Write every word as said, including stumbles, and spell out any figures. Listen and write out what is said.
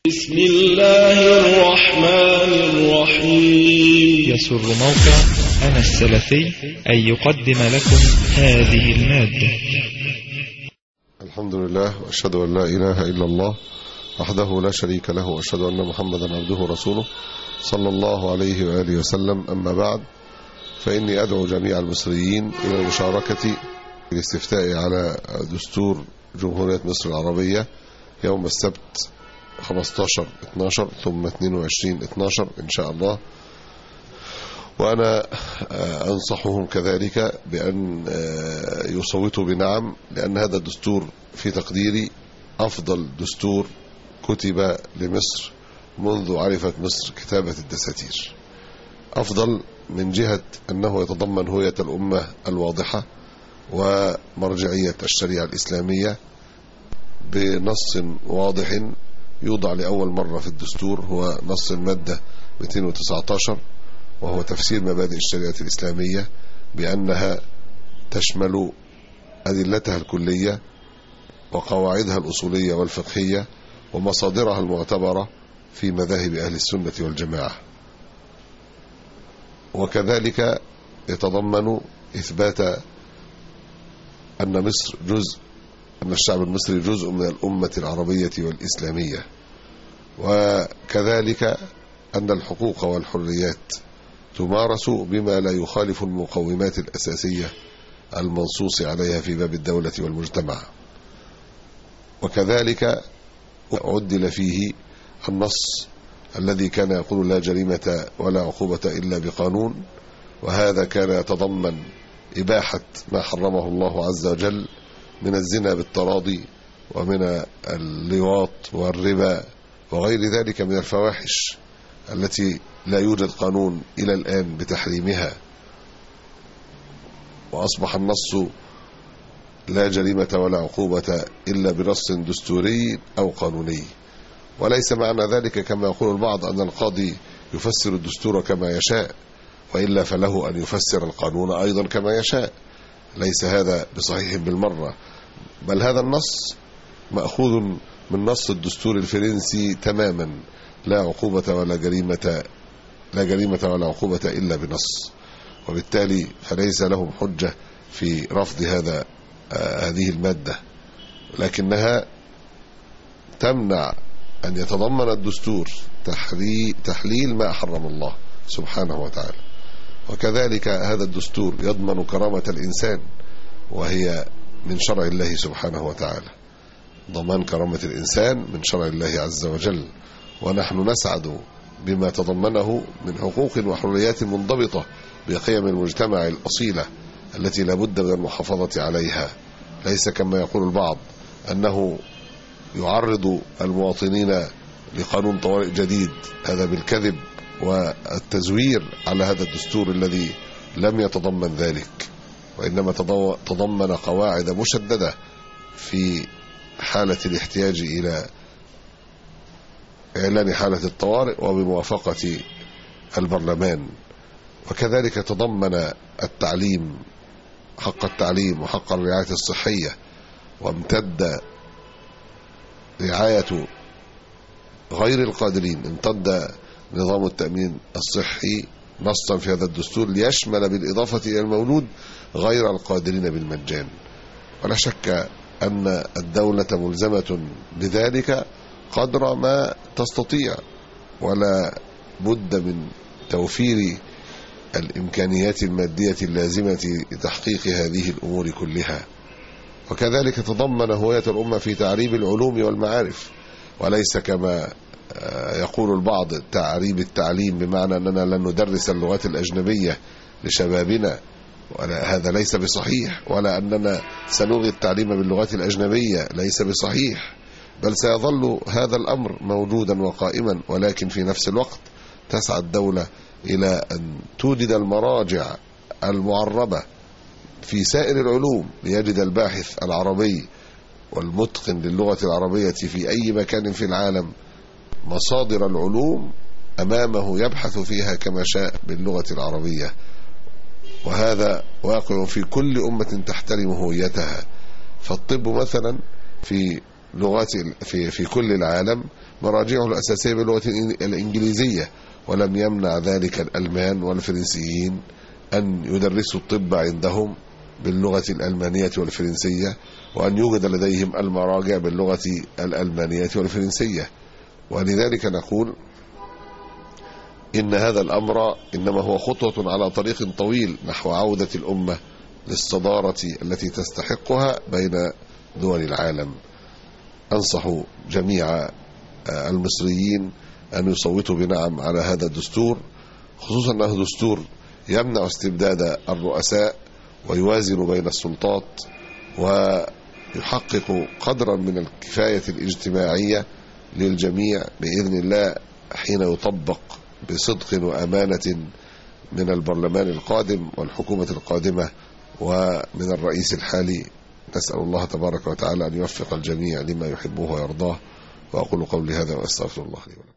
بسم الله الرحمن الرحيم. يسر موقع أنا السلفي أن يقدم لكم هذه المادة. الحمد لله، وأشهد أن لا إله إلا الله وحده لا شريك له، وأشهد أن محمدا عبده ورسوله صلى الله عليه وآله وسلم. أما بعد، فإني أدعو جميع المصريين إلى المشاركة في الاستفتاء على دستور جمهورية مصر العربية يوم السبت خمسة عشر اثني عشر ثم اثنين وعشرين اثني عشر إن شاء الله. وأنا أنصحهم كذلك بأن يصوتوا بنعم، لأن هذا الدستور في تقديري أفضل دستور كتب لمصر منذ عرفت مصر كتابة الدساتير. أفضل من جهة أنه يتضمن هوية الأمة الواضحة ومرجعية الشريعة الإسلامية بنص واضح يوضع لأول مرة في الدستور، هو نص المادة مئتين وتسعة عشر، وهو تفسير مبادئ الشريعة الإسلامية بأنها تشمل أدلتها الكلية وقواعدها الأصولية والفقهية ومصادرها المعتبرة في مذاهب أهل السنة والجماعة. وكذلك يتضمن إثبات أن مصر جزء أن الشعب المصري جزء من الأمة العربية والإسلامية، وكذلك أن الحقوق والحريات تمارس بما لا يخالف المقومات الأساسية المنصوص عليها في باب الدولة والمجتمع. وكذلك عدل فيه النص الذي كان يقول لا جريمة ولا عقوبة إلا بقانون، وهذا كان يتضمن إباحة ما حرمه الله عز وجل من الزنا بالتراضي ومن اللواط والربا وغير ذلك من الفواحش التي لا يوجد قانون إلى الآن بتحريمها. وأصبح النص لا جريمة ولا عقوبة إلا بنص دستوري أو قانوني. وليس معنى ذلك كما يقول البعض أن القاضي يفسر الدستور كما يشاء، وإلا فله أن يفسر القانون أيضا كما يشاء. ليس هذا بصحيح بالمرة، بل هذا النص مأخوذ من نص الدستور الفرنسي تماما، لا عقوبة ولا جريمة لا جريمة ولا عقوبة إلا بنص. وبالتالي فليس لهم حجة في رفض هذا آه هذه المادة، لكنها تمنع أن يتضمن الدستور تحليل ما حرم الله سبحانه وتعالى. وكذلك هذا الدستور يضمن كرامة الإنسان، وهي من شرع الله سبحانه وتعالى. ضمان كرامة الإنسان من شرع الله عز وجل، ونحن نسعد بما تضمنه من حقوق وحريات منضبطة بقيم المجتمع الأصيلة التي لا بد من المحافظة عليها. ليس كما يقول البعض أنه يعرض المواطنين لقانون طوارئ جديد، هذا بالكذب والتزوير على هذا الدستور الذي لم يتضمن ذلك، وإنما تضمن قواعد مشددة في حالة الاحتياج إلى إعلان حالة الطوارئ وبموافقة البرلمان. وكذلك تضمن التعليم، حق التعليم وحق الرعاية الصحية، وامتد رعاية غير القادرين، امتد نظام التأمين الصحي نصا في هذا الدستور ليشمل بالإضافة إلى المولود غير القادرين بالمجان. ولا شك أن الدولة ملزمة بذلك قدر ما تستطيع، ولا بد من توفير الإمكانيات المادية اللازمة لتحقيق هذه الأمور كلها. وكذلك تضمن هوية الأمة في تعريب العلوم والمعارف، وليس كما يقول البعض تعريب التعليم بمعنى أننا لن ندرس اللغات الأجنبية لشبابنا، ولا هذا ليس بصحيح، ولا أننا سنلغي التعليم باللغات الأجنبية ليس بصحيح، بل سيظل هذا الأمر موجودا وقائما. ولكن في نفس الوقت تسعى الدولة إلى أن توجد المراجع المعربة في سائر العلوم ليجد الباحث العربي والمتقن للغة العربية في أي مكان في العالم مصادر العلوم أمامه يبحث فيها كما شاء باللغة العربية. وهذا واقع في كل أمة تحترم هويتها. فالطب مثلا في لغات في في كل العالم مراجعه الأساسية باللغة الإنجليزية، ولم يمنع ذلك الألمان والفرنسيين أن يدرسوا الطب عندهم باللغة الألمانية والفرنسية، وأن يوجد لديهم المراجع باللغة الألمانية والفرنسية. ولذلك نقول إن هذا الأمر إنما هو خطوة على طريق طويل نحو عودة الأمة للصدارة التي تستحقها بين دول العالم. أنصح جميع المصريين أن يصوتوا بنعم على هذا الدستور، خصوصا أنه دستور يمنع استبداد الرؤساء ويوازن بين السلطات ويحقق قدرا من الكفاية الاجتماعية للجميع بإذن الله حين يطبق بصدق وأمانة من البرلمان القادم والحكومة القادمة ومن الرئيس الحالي. نسأل الله تبارك وتعالى أن يوفق الجميع لما يحبه ويرضاه، وأقول قولي هذا وأستغفر الله لي ولكم.